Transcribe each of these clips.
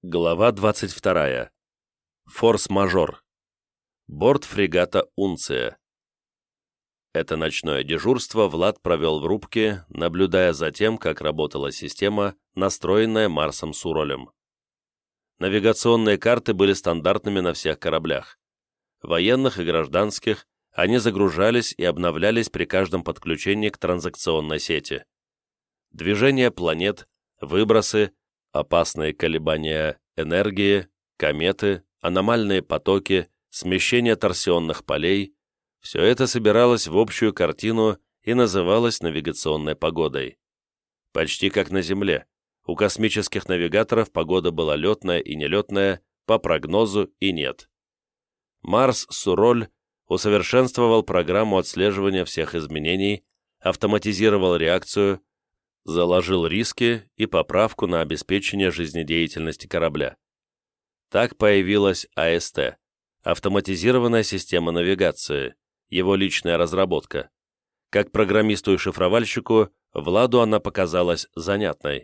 Глава 22. Форс-мажор. Борт фрегата «Унция». Это ночное дежурство Влад провел в рубке, наблюдая за тем, как работала система, настроенная Марсом с Уролем. Навигационные карты были стандартными на всех кораблях. Военных и гражданских они загружались и обновлялись при каждом подключении к транзакционной сети. Движение планет, выбросы, опасные колебания энергии, кометы, аномальные потоки, смещение торсионных полей – все это собиралось в общую картину и называлось навигационной погодой. Почти как на Земле, у космических навигаторов погода была летная и нелетная, по прогнозу и нет. Марс с Уроль усовершенствовал программу отслеживания всех изменений, автоматизировал реакцию, заложил риски и поправку на обеспечение жизнедеятельности корабля. Так появилась АСТ – автоматизированная система навигации, его личная разработка. Как программисту и шифровальщику, Владу она показалась занятной.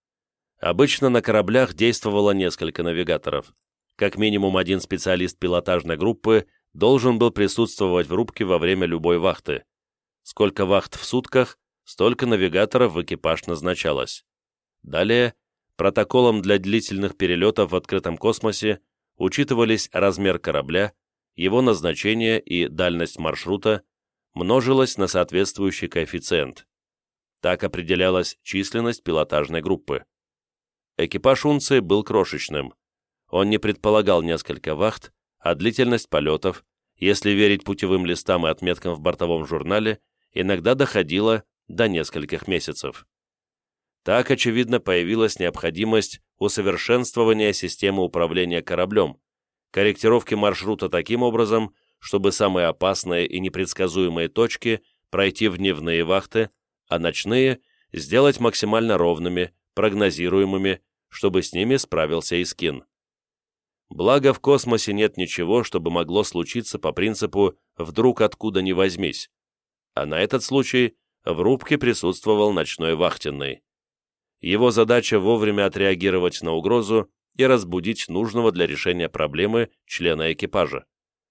Обычно на кораблях действовало несколько навигаторов. Как минимум один специалист пилотажной группы должен был присутствовать в рубке во время любой вахты. Сколько вахт в сутках, столько навигаторов в экипаж назначалось. Далее, протоколом для длительных перелетов в открытом космосе учитывались размер корабля, его назначение и дальность маршрута, множилось на соответствующий коэффициент. Так определялась численность пилотажной группы. Экипаж «Унции» был крошечным. Он не предполагал несколько вахт, а длительность полетов, если верить путевым листам и отметкам в бортовом журнале, иногда доходила до нескольких месяцев. Так, очевидно, появилась необходимость усовершенствования системы управления кораблем, корректировки маршрута таким образом, чтобы самые опасные и непредсказуемые точки пройти в дневные вахты, а ночные сделать максимально ровными, прогнозируемыми, чтобы с ними справился Искин. Благо, в космосе нет ничего, чтобы могло случиться по принципу «вдруг откуда ни возьмись», а на этот случай в рубке присутствовал ночной вахтенный. Его задача вовремя отреагировать на угрозу и разбудить нужного для решения проблемы члена экипажа.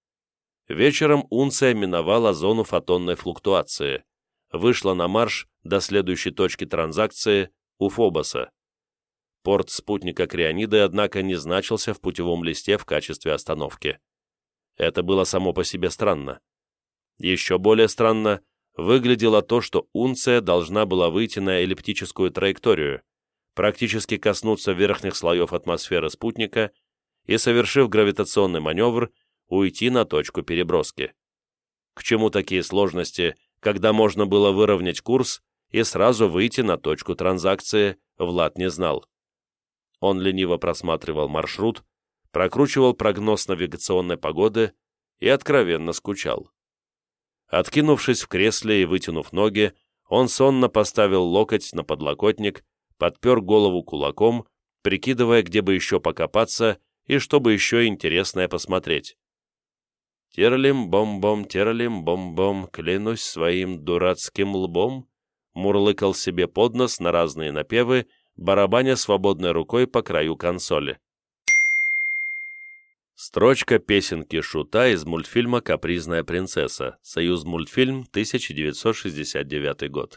Вечером «Унция» миновала зону фотонной флуктуации, вышла на марш до следующей точки транзакции у Фобоса. Порт спутника Криониды, однако, не значился в путевом листе в качестве остановки. Это было само по себе странно. Еще более странно выглядело то, что «Унция» должна была выйти на эллиптическую траекторию, практически коснуться верхних слоев атмосферы спутника и, совершив гравитационный маневр, уйти на точку переброски. К чему такие сложности, когда можно было выровнять курс и сразу выйти на точку транзакции, Влад не знал. Он лениво просматривал маршрут, прокручивал прогноз навигационной погоды и откровенно скучал. Откинувшись в кресле и вытянув ноги, он сонно поставил локоть на подлокотник, подпер голову кулаком, прикидывая, где бы еще покопаться и что бы еще интересное посмотреть. «Терлим-бом-бом, терлим-бом-бом, клянусь своим дурацким лбом», мурлыкал себе под нос на разные напевы, барабаня свободной рукой по краю консоли. Строчка песенки Шута из мультфильма «Капризная принцесса», Союзмультфильм, 1969 год.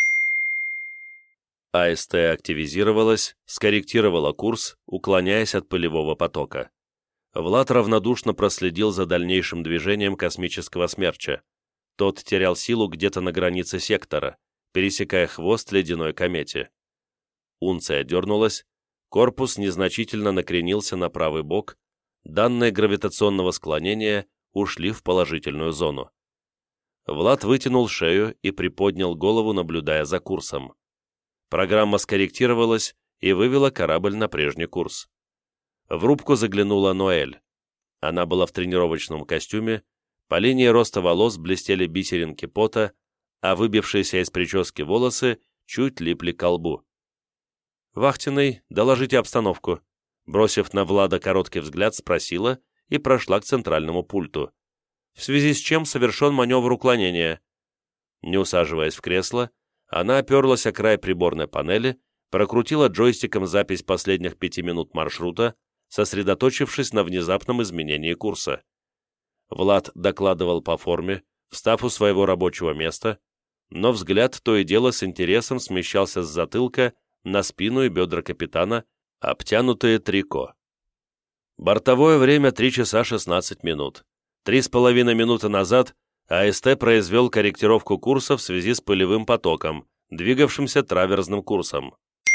АСТ активизировалась, скорректировала курс, уклоняясь от пылевого потока. Влад равнодушно проследил за дальнейшим движением космического смерча. Тот терял силу где-то на границе сектора, пересекая хвост ледяной комете. «Унция» дернулась, корпус незначительно накренился на правый бок, данные гравитационного склонения ушли в положительную зону. Влад вытянул шею и приподнял голову, наблюдая за курсом. Программа скорректировалась и вывела корабль на прежний курс. В рубку заглянула Ноэль. Она была в тренировочном костюме, по линии роста волос блестели бисеринки пота, а выбившиеся из прически волосы чуть липли к лбу. «Вахтенный, доложите обстановку», бросив на Влада короткий взгляд, спросила и прошла к центральному пульту. «В связи с чем совершен маневр уклонения». Не усаживаясь в кресло, она оперлась о край приборной панели, прокрутила джойстиком запись последних 5 минут маршрута, сосредоточившись на внезапном изменении курса. Влад докладывал по форме, встав у своего рабочего места, но взгляд то и дело с интересом смещался с затылка на спину и бедра капитана, обтянутые трико. Бортовое время 3 часа 16 минут. 3,5 минуты назад АСТ произвел корректировку курса в связи с пылевым потоком, двигавшимся траверзным курсом.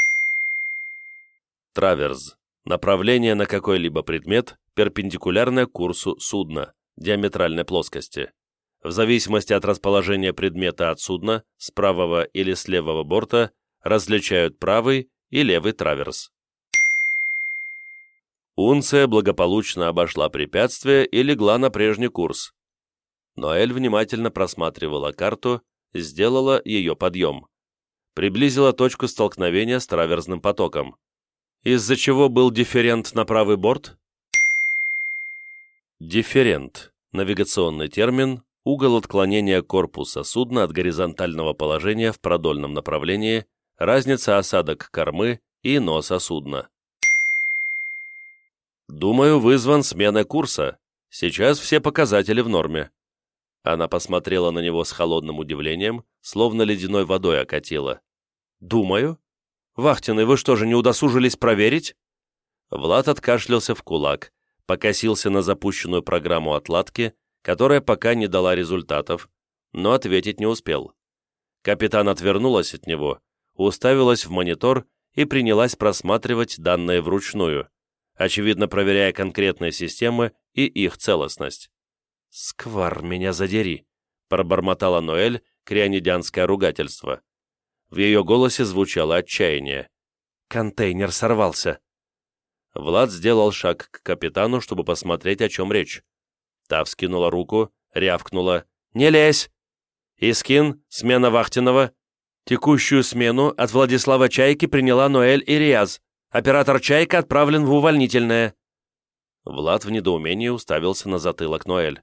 Траверз. Направление на какой-либо предмет, перпендикулярное курсу судна, диаметральной плоскости. В зависимости от расположения предмета от судна, с правого или с левого борта, различают правый и левый траверз. Унция благополучно обошла препятствие и легла на прежний курс. Ноэль внимательно просматривала карту, сделала ее подъем. Приблизила точку столкновения с траверзным потоком. Из-за чего был дифферент на правый борт? Дифферент – навигационный термин, угол отклонения корпуса судна от горизонтального положения в продольном направлении, разница осадок кормы и носа судна. Думаю, вызван сменой курса. Сейчас все показатели в норме. Она посмотрела на него с холодным удивлением, словно ледяной водой окатила. Думаю? Вахтенный, вы что же, не удосужились проверить? Влад откашлялся в кулак, покосился на запущенную программу отладки, которая пока не дала результатов, но ответить не успел. Капитан отвернулась от него, уставилась в монитор и принялась просматривать данные вручную, очевидно проверяя конкретные системы и их целостность. «Сквар, меня задери!» — пробормотала Ноэль крионидянское ругательство. В ее голосе звучало отчаяние. «Контейнер сорвался!» Влад сделал шаг к капитану, чтобы посмотреть, о чем речь. Та вскинула руку, рявкнула. «Не лезь!» «Искин, смена вахтенного!» «Текущую смену от Владислава Чайки приняла Ноэль Ириаз. Оператор Чайка отправлен в увольнительное». Влад в недоумении уставился на затылок Ноэль.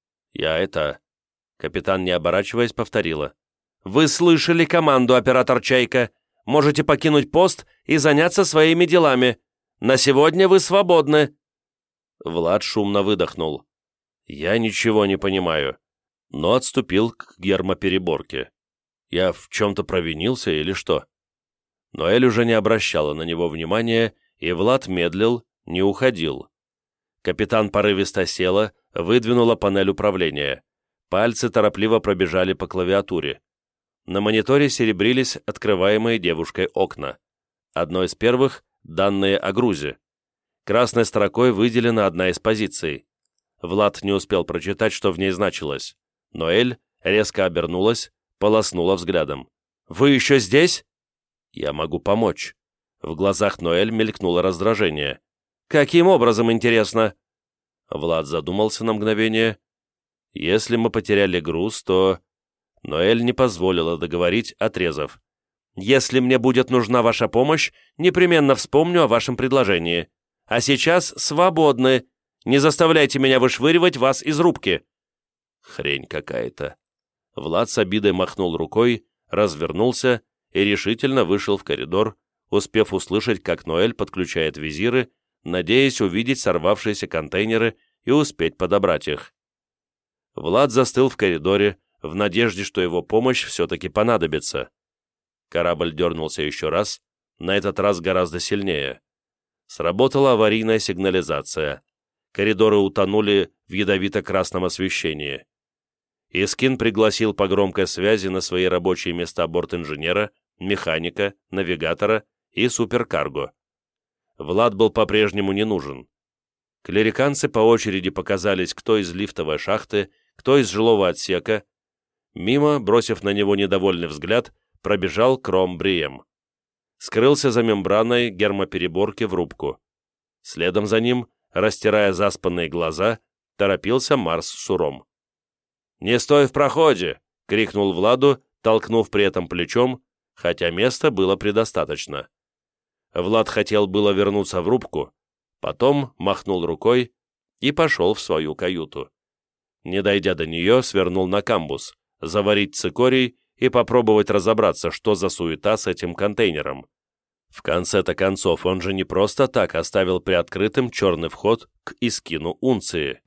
Капитан, не оборачиваясь, повторила. «Вы слышали команду, оператор Чайка. Можете покинуть пост и заняться своими делами. На сегодня вы свободны». Влад шумно выдохнул. «Я ничего не понимаю», но отступил к гермопереборке. «Я в чем-то провинился или что?» Ноэль уже не обращала на него внимания, и Влад медлил, не уходил. Капитан порывисто села, выдвинула панель управления. Пальцы торопливо пробежали по клавиатуре. На мониторе серебрились открываемые девушкой окна. Одно из первых — данные о грузе. Красной строкой выделена одна из позиций. Влад не успел прочитать, что в ней значилось. Ноэль резко обернулась, полоснула взглядом. «Вы еще здесь?» «Я могу помочь». В глазах Ноэль мелькнуло раздражение. «Каким образом, интересно?» Влад задумался на мгновение. «Если мы потеряли груз, то...» Ноэль не позволила договорить, отрезав. «Если мне будет нужна ваша помощь, непременно вспомню о вашем предложении. А сейчас свободны. Не заставляйте меня вышвыривать вас из рубки». Хрень какая-то. Влад с обидой махнул рукой, развернулся и решительно вышел в коридор, успев услышать, как Ноэль подключает визиры, надеясь увидеть сорвавшиеся контейнеры и успеть подобрать их. Влад застыл в коридоре, в надежде, что его помощь все-таки понадобится. Корабль дернулся еще раз, на этот раз гораздо сильнее. Сработала аварийная сигнализация. Коридоры утонули в ядовито-красном освещении. Искин пригласил по громкой связи на свои рабочие места борт-инженера, механика, навигатора и суперкарго. Влад был по-прежнему не нужен. Клериканцы по очереди показались, кто из лифтовой шахты, кто из жилого отсека. Мимо, бросив на него недовольный взгляд, пробежал Кром Брием. Скрылся за мембраной гермопереборки в рубку. Следом за ним, растирая заспанные глаза, торопился Марс Суром. «Не стой в проходе!» — крикнул Владу, толкнув при этом плечом, хотя места было предостаточно. Влад хотел было вернуться в рубку, потом махнул рукой и пошел в свою каюту. Не дойдя до нее, свернул на камбус, заварить цикорий и попробовать разобраться, что за суета с этим контейнером. В конце-то концов, он же не просто так оставил приоткрытым черный вход к Искину Унции.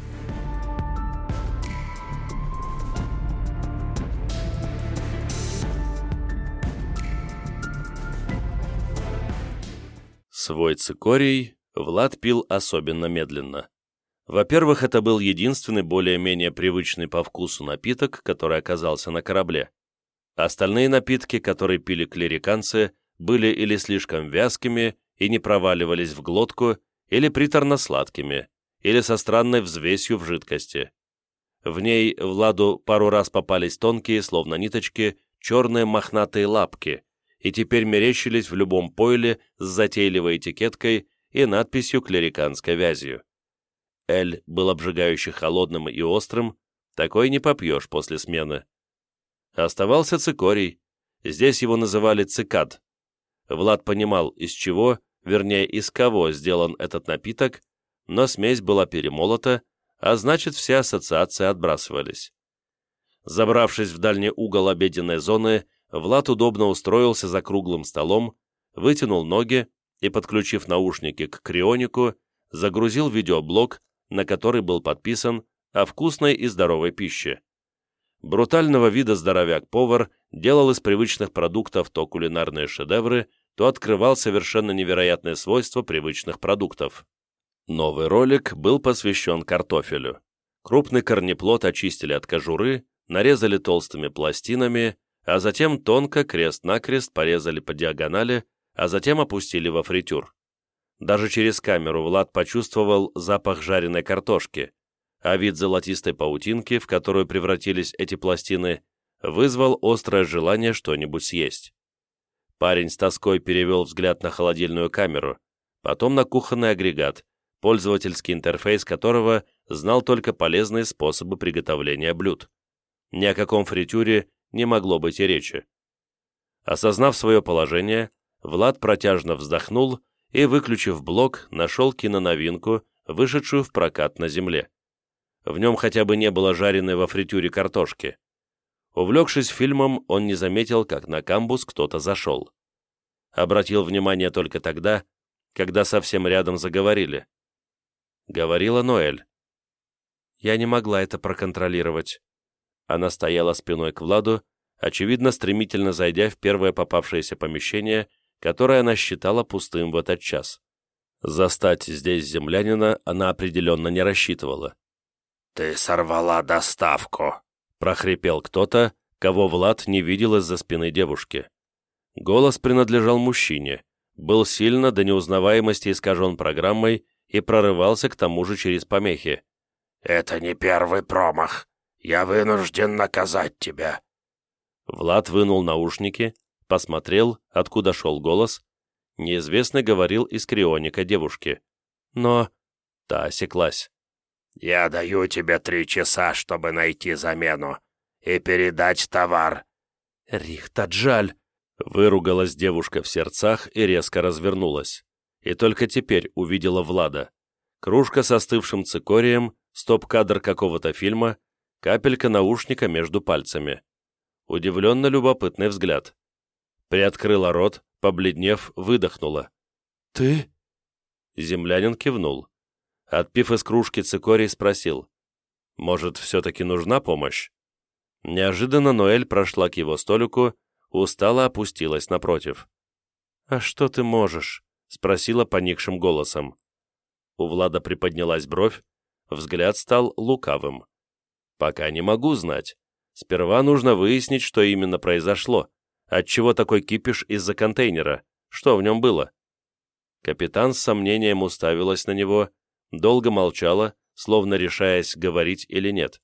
Свой цикорий Влад пил особенно медленно. Во-первых, это был единственный более-менее привычный по вкусу напиток, который оказался на корабле. Остальные напитки, которые пили клириканцы, были или слишком вязкими и не проваливались в глотку, или приторно-сладкими, или со странной взвесью в жидкости. В ней Владу пару раз попались тонкие, словно ниточки, черные мохнатые лапки, и теперь мерещились в любом пойле с затейливой этикеткой и надписью клириканской вязью. Эль был обжигающе холодным и острым, такой не попьешь после смены. Оставался цикорий, здесь его называли цикад. Влад понимал, из чего, вернее, из кого сделан этот напиток, но смесь была перемолота, а значит, все ассоциации отбрасывались. Забравшись в дальний угол обеденной зоны, Влад удобно устроился за круглым столом, вытянул ноги и, подключив наушники к крионику, загрузил видеоблог, на который был подписан о вкусной и здоровой пище. Брутального вида здоровяк-повар делал из привычных продуктов то кулинарные шедевры, то открывал совершенно невероятные свойства привычных продуктов. Новый ролик был посвящен картофелю. Крупный корнеплод очистили от кожуры, нарезали толстыми пластинами, а затем тонко, крест-накрест порезали по диагонали, а затем опустили во фритюр. Даже через камеру Влад почувствовал запах жареной картошки, а вид золотистой паутинки, в которую превратились эти пластины, вызвал острое желание что-нибудь съесть. Парень с тоской перевел взгляд на холодильную камеру, потом на кухонный агрегат, пользовательский интерфейс которого знал только полезные способы приготовления блюд. Ни о каком фритюре не могло быть и речи. Осознав свое положение, Влад протяжно вздохнул и, выключив блок, нашел киноновинку, вышедшую в прокат на земле. В нем хотя бы не было жареной во фритюре картошки. Увлекшись фильмом, он не заметил, как на камбуз кто-то зашел. Обратил внимание только тогда, когда совсем рядом заговорили. Говорила Ноэль. Я не могла это проконтролировать. Она стояла спиной к Владу, очевидно, стремительно зайдя в первое попавшееся помещение, которое она считала пустым в этот час. Застать здесь землянина она определенно не рассчитывала. «Ты сорвала доставку», — прохрипел кто-то, кого Влад не видел из-за спины девушки. Голос принадлежал мужчине, был сильно до неузнаваемости искажен программой и прорывался к тому же через помехи. «Это не первый промах. Я вынужден наказать тебя». Влад вынул наушники, посмотрел, откуда шел голос. Неизвестный говорил из крионика девушки. Но та осеклась. «Я даю тебе 3 часа, чтобы найти замену и передать товар». «Рихтаджаль!» — выругалась девушка в сердцах и резко развернулась. И только теперь увидела Влада. Кружка с остывшим цикорием, стоп-кадр какого-то фильма, капелька наушника между пальцами. Удивленно любопытный взгляд. Приоткрыла рот, побледнев, выдохнула. «Ты?» Землянин кивнул. Отпив из кружки цикорий, спросил. «Может, все-таки нужна помощь?» Неожиданно Ноэль прошла к его столику, устало опустилась напротив. «А что ты можешь?» — спросила поникшим голосом. У Влада приподнялась бровь, взгляд стал лукавым. «Пока не могу знать. Сперва нужно выяснить, что именно произошло, отчего такой кипиш из-за контейнера, что в нем было». Капитан с сомнением уставилась на него, долго молчала, словно решаясь, говорить или нет.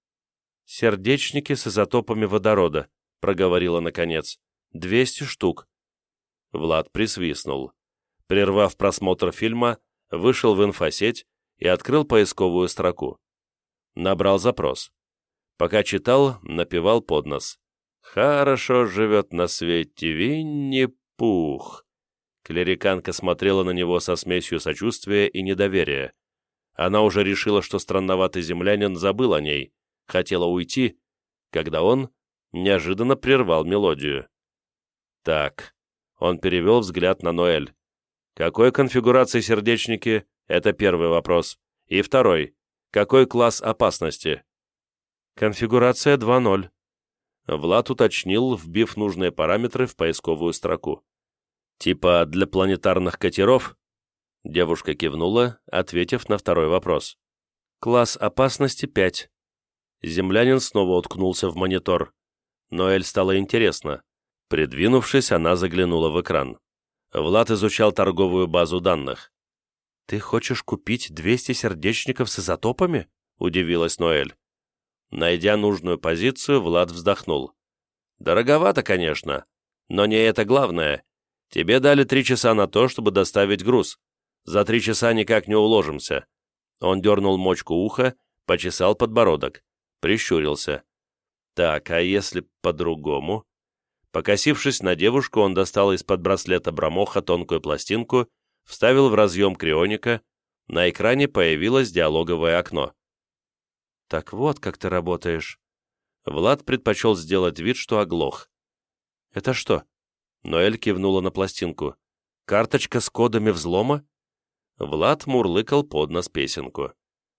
«Сердечники с изотопами водорода», — проговорила наконец. 200 штук. Влад присвистнул. Прервав просмотр фильма, вышел в инфосеть и открыл поисковую строку. Набрал запрос. Пока читал, напевал под нос. «Хорошо живет на свете Винни-Пух». Клериканка смотрела на него со смесью сочувствия и недоверия. Она уже решила, что странноватый землянин забыл о ней, хотела уйти, когда он неожиданно прервал мелодию. Так, Он перевел взгляд на Ноэль. «Какой конфигурации сердечники?» — это первый вопрос. И второй. Какой класс опасности? Конфигурация 2.0. Влад уточнил, вбив нужные параметры в поисковую строку. Типа для планетарных катеров? Девушка кивнула, ответив на второй вопрос. Класс опасности 5. Землянин снова уткнулся в монитор. Ноэль стало интересно. Придвинувшись, она заглянула в экран. Влад изучал торговую базу данных. «Ты хочешь купить 200 сердечников с изотопами?» — удивилась Ноэль. Найдя нужную позицию, Влад вздохнул. «Дороговато, конечно, но не это главное. Тебе дали 3 часа на то, чтобы доставить груз. За 3 часа никак не уложимся». Он дернул мочку уха, почесал подбородок, прищурился. «Так, а если по-другому?» Покосившись на девушку, он достал из-под браслета Брамоха тонкую пластинку, вставил в разъем крионика, на экране появилось диалоговое окно. «Так вот, как ты работаешь». Влад предпочел сделать вид, что оглох. «Это что?» Ноэль кивнула на пластинку. «Карточка с кодами взлома?» Влад мурлыкал под нос песенку.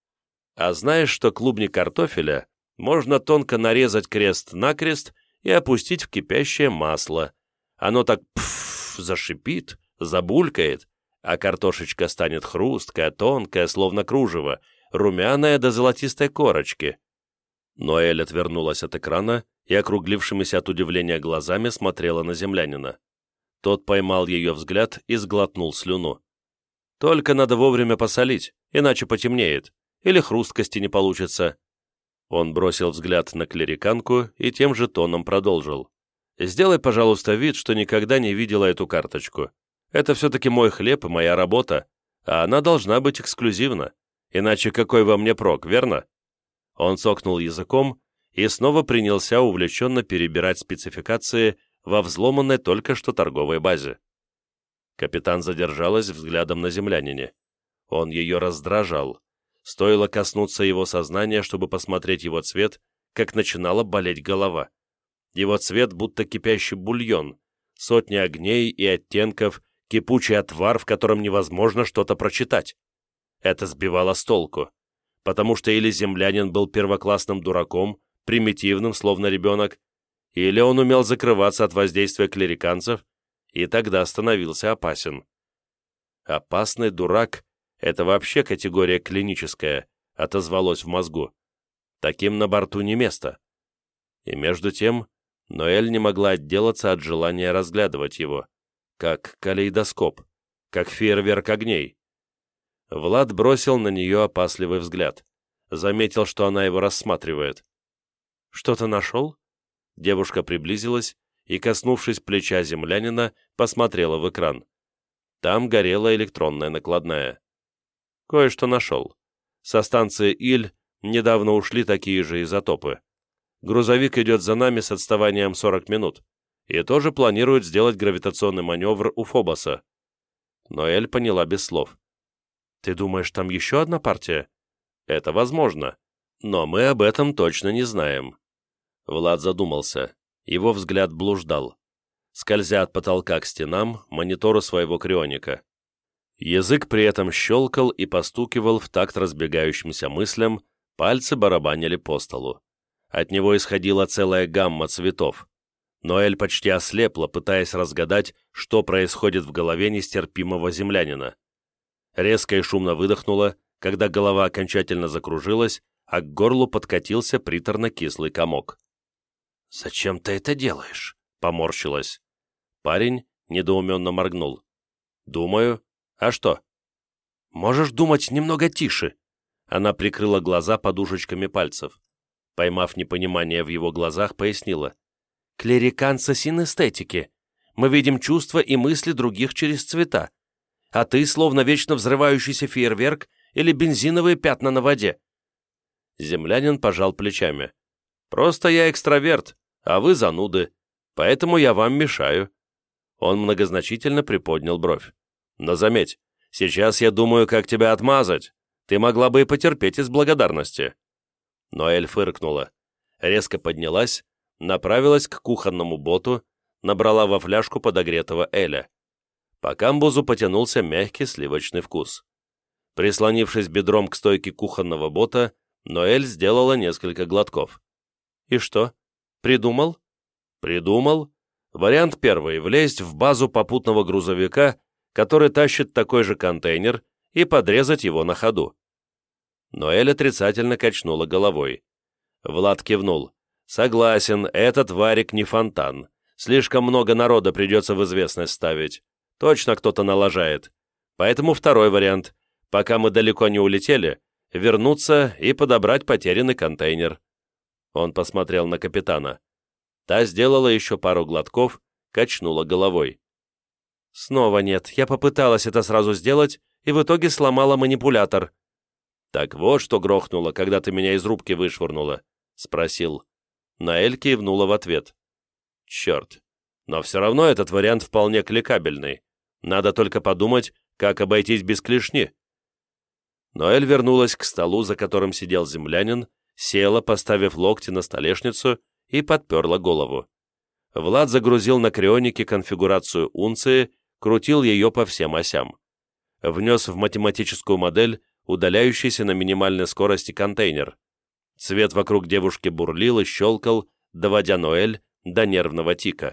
«А знаешь, что клубни картофеля можно тонко нарезать крест-накрест и опустить в кипящее масло. Оно так зашипит, забулькает, а картошечка станет хрусткая, тонкая, словно кружево, румяная до золотистой корочки». Ноэль отвернулась от экрана и округлившимися от удивления глазами смотрела на землянина. Тот поймал ее взгляд и сглотнул слюну. «Только надо вовремя посолить, иначе потемнеет, или хрусткости не получится». Он бросил взгляд на клериканку и тем же тоном продолжил. «Сделай, пожалуйста, вид, что никогда не видела эту карточку. Это все-таки мой хлеб и моя работа, а она должна быть эксклюзивна. Иначе какой во мне прок, верно?» Он цокнул языком и снова принялся увлеченно перебирать спецификации во взломанной только что торговой базе. Капитан задержалась взглядом на землянине. Он ее раздражал. Стоило коснуться его сознания, чтобы посмотреть его цвет, как начинала болеть голова. Его цвет будто кипящий бульон, сотни огней и оттенков, кипучий отвар, в котором невозможно что-то прочитать. Это сбивало с толку, потому что или землянин был первоклассным дураком, примитивным, словно ребенок, или он умел закрываться от воздействия клериканцев, и тогда становился опасен. «Опасный дурак» — это вообще категория клиническая, отозвалось в мозгу. Таким на борту не место. И между тем Ноэль не могла отделаться от желания разглядывать его, как калейдоскоп, как фейерверк огней. Влад бросил на нее опасливый взгляд. Заметил, что она его рассматривает. «Что-то нашел?» Девушка приблизилась и, коснувшись плеча землянина, посмотрела в экран. Там горела электронная накладная. «Кое-что нашел. Со станции Иль недавно ушли такие же изотопы. Грузовик идет за нами с отставанием 40 минут и тоже планирует сделать гравитационный маневр у Фобоса». Ноэль поняла без слов. «Ты думаешь, там еще одна партия?» «Это возможно, но мы об этом точно не знаем». Влад задумался. Его взгляд блуждал, скользя от потолка к стенам, монитору своего крионика. Язык при этом щелкал и постукивал в такт разбегающимся мыслям, пальцы барабанили по столу. От него исходила целая гамма цветов. Ноэль почти ослепла, пытаясь разгадать, что происходит в голове нестерпимого землянина. Резко и шумно выдохнула, когда голова окончательно закружилась, а к горлу подкатился приторно-кислый комок. «Зачем ты это делаешь?» — поморщилась. Парень недоуменно моргнул. «Думаю. А что?» «Можешь думать немного тише?» Она прикрыла глаза подушечками пальцев. Поймав непонимание в его глазах, пояснила. «Клериканцы синестетики. Мы видим чувства и мысли других через цвета. А ты словно вечно взрывающийся фейерверк или бензиновые пятна на воде». Землянин пожал плечами. «Просто я экстраверт, а вы зануды, поэтому я вам мешаю». Он многозначительно приподнял бровь. «Но заметь, сейчас я думаю, как тебя отмазать. Ты могла бы и потерпеть из благодарности». Ноэль фыркнула, резко поднялась, направилась к кухонному боту, набрала во фляжку подогретого эля. По камбузу потянулся мягкий сливочный вкус. Прислонившись бедром к стойке кухонного бота, Ноэль сделала несколько глотков. «И что? Придумал?» «Придумал. Вариант первый — влезть в базу попутного грузовика, который тащит такой же контейнер, и подрезать его на ходу». Ноэль отрицательно качнула головой. Влад кивнул. «Согласен, этот варик не фонтан. Слишком много народа придется в известность ставить. Точно кто-то налажает. Поэтому второй вариант. Пока мы далеко не улетели, вернуться и подобрать потерянный контейнер». Он посмотрел на капитана. Та сделала еще пару глотков, качнула головой. «Снова нет. Я попыталась это сразу сделать, и в итоге сломала манипулятор». «Так вот, что грохнуло, когда ты меня из рубки вышвырнула?» — спросил. Ноэль кивнула в ответ. «Черт. Но все равно этот вариант вполне кликабельный. Надо только подумать, как обойтись без клешни». Ноэль вернулась к столу, за которым сидел землянин, села, поставив локти на столешницу, и подперла голову. Влад загрузил на крионике конфигурацию унции, крутил ее по всем осям. Внес в математическую модель удаляющийся на минимальной скорости контейнер. Цвет вокруг девушки бурлил и щелкал, доводя Ноэль до нервного тика.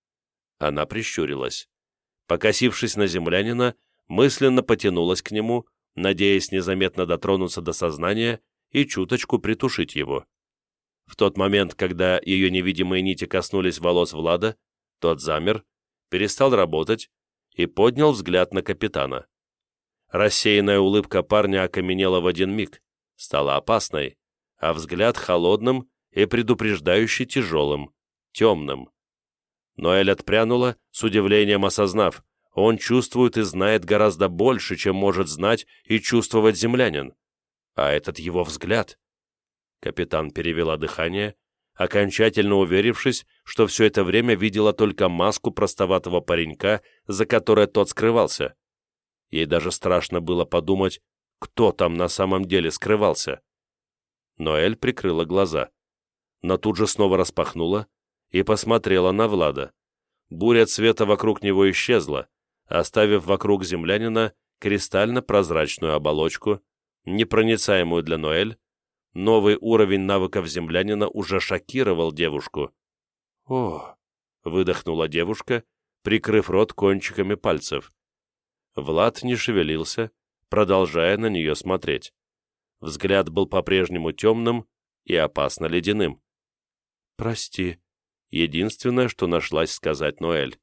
Она прищурилась. Покосившись на землянина, мысленно потянулась к нему, надеясь незаметно дотронуться до сознания и чуточку притушить его. В тот момент, когда ее невидимые нити коснулись волос Влада, тот замер, перестал работать и поднял взгляд на капитана. Рассеянная улыбка парня окаменела в один миг, стала опасной, а взгляд холодным и предупреждающе тяжелым, темным. Ноэль отпрянула, с удивлением осознав, он чувствует и знает гораздо больше, чем может знать и чувствовать землянин. А этот его взгляд... Капитан перевела дыхание, окончательно уверившись, что все это время видела только маску простоватого паренька, за которой тот скрывался. Ей даже страшно было подумать, кто там на самом деле скрывался. Ноэль прикрыла глаза, но тут же снова распахнула и посмотрела на Влада. Буря цвета вокруг него исчезла, оставив вокруг землянина кристально-прозрачную оболочку, непроницаемую для Ноэль. Новый уровень навыков землянина уже шокировал девушку. «О!» — выдохнула девушка, прикрыв рот кончиками пальцев. Влад не шевелился, продолжая на нее смотреть. Взгляд был по-прежнему темным и опасно ледяным. «Прости», — единственное, что нашлась сказать Ноэль.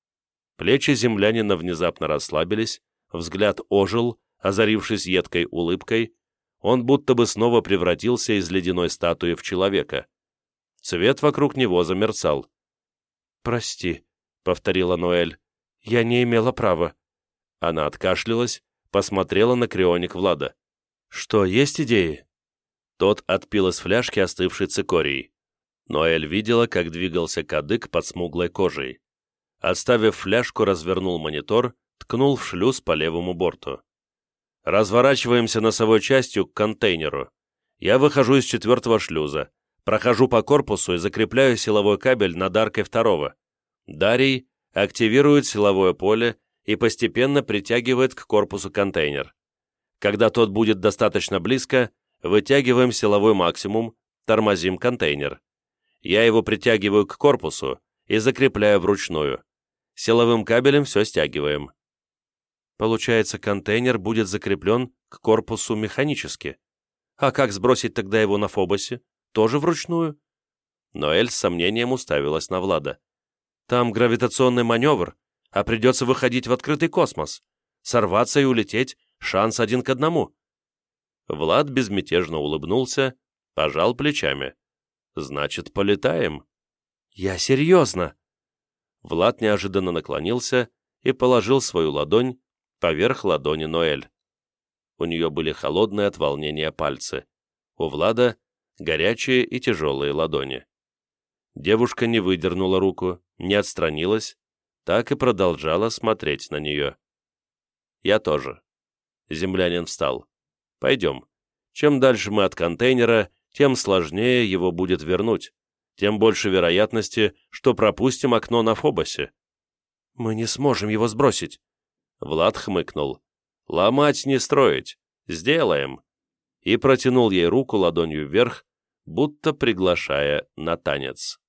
Плечи землянина внезапно расслабились, взгляд ожил, озарившись едкой улыбкой. Он будто бы снова превратился из ледяной статуи в человека. Цвет вокруг него замерцал. «Прости», — повторила Ноэль, — «я не имела права». Она откашлялась, посмотрела на крионик Влада. «Что, есть идеи?» Тот отпил из фляжки остывшей цикорий. Ноэль видела, как двигался кадык под смуглой кожей. Отставив фляжку, развернул монитор, ткнул в шлюз по левому борту. «Разворачиваемся носовой частью к контейнеру. Я выхожу из 4-го шлюза, прохожу по корпусу и закрепляю силовой кабель над аркой 2-го. Дарий активирует силовое поле и постепенно притягивает к корпусу контейнер. Когда тот будет достаточно близко, вытягиваем силовой максимум, тормозим контейнер. Я его притягиваю к корпусу и закрепляю вручную. Силовым кабелем все стягиваем». Получается, контейнер будет закреплен к корпусу механически. А как сбросить тогда его на Фобосе? Тоже вручную? Ноэль с сомнением уставилась на Влада. Там гравитационный маневр, а придется выходить в открытый космос. Сорваться и улететь — шанс 1 к 1. Влад безмятежно улыбнулся, пожал плечами. «Значит, полетаем?» «Я серьезно!» Влад неожиданно наклонился и положил свою ладонь поверх ладони Ноэль. У нее были холодные от волнения пальцы. У Влада горячие и тяжелые ладони. Девушка не выдернула руку, не отстранилась, так и продолжала смотреть на нее. «Я тоже». Землянин встал. «Пойдем. Чем дальше мы от контейнера, тем сложнее его будет вернуть. тем больше вероятности, что пропустим окно на Фобосе». «Мы не сможем его сбросить». Влад хмыкнул. «Ломать не строить. Сделаем». И протянул ей руку ладонью вверх, будто приглашая на танец.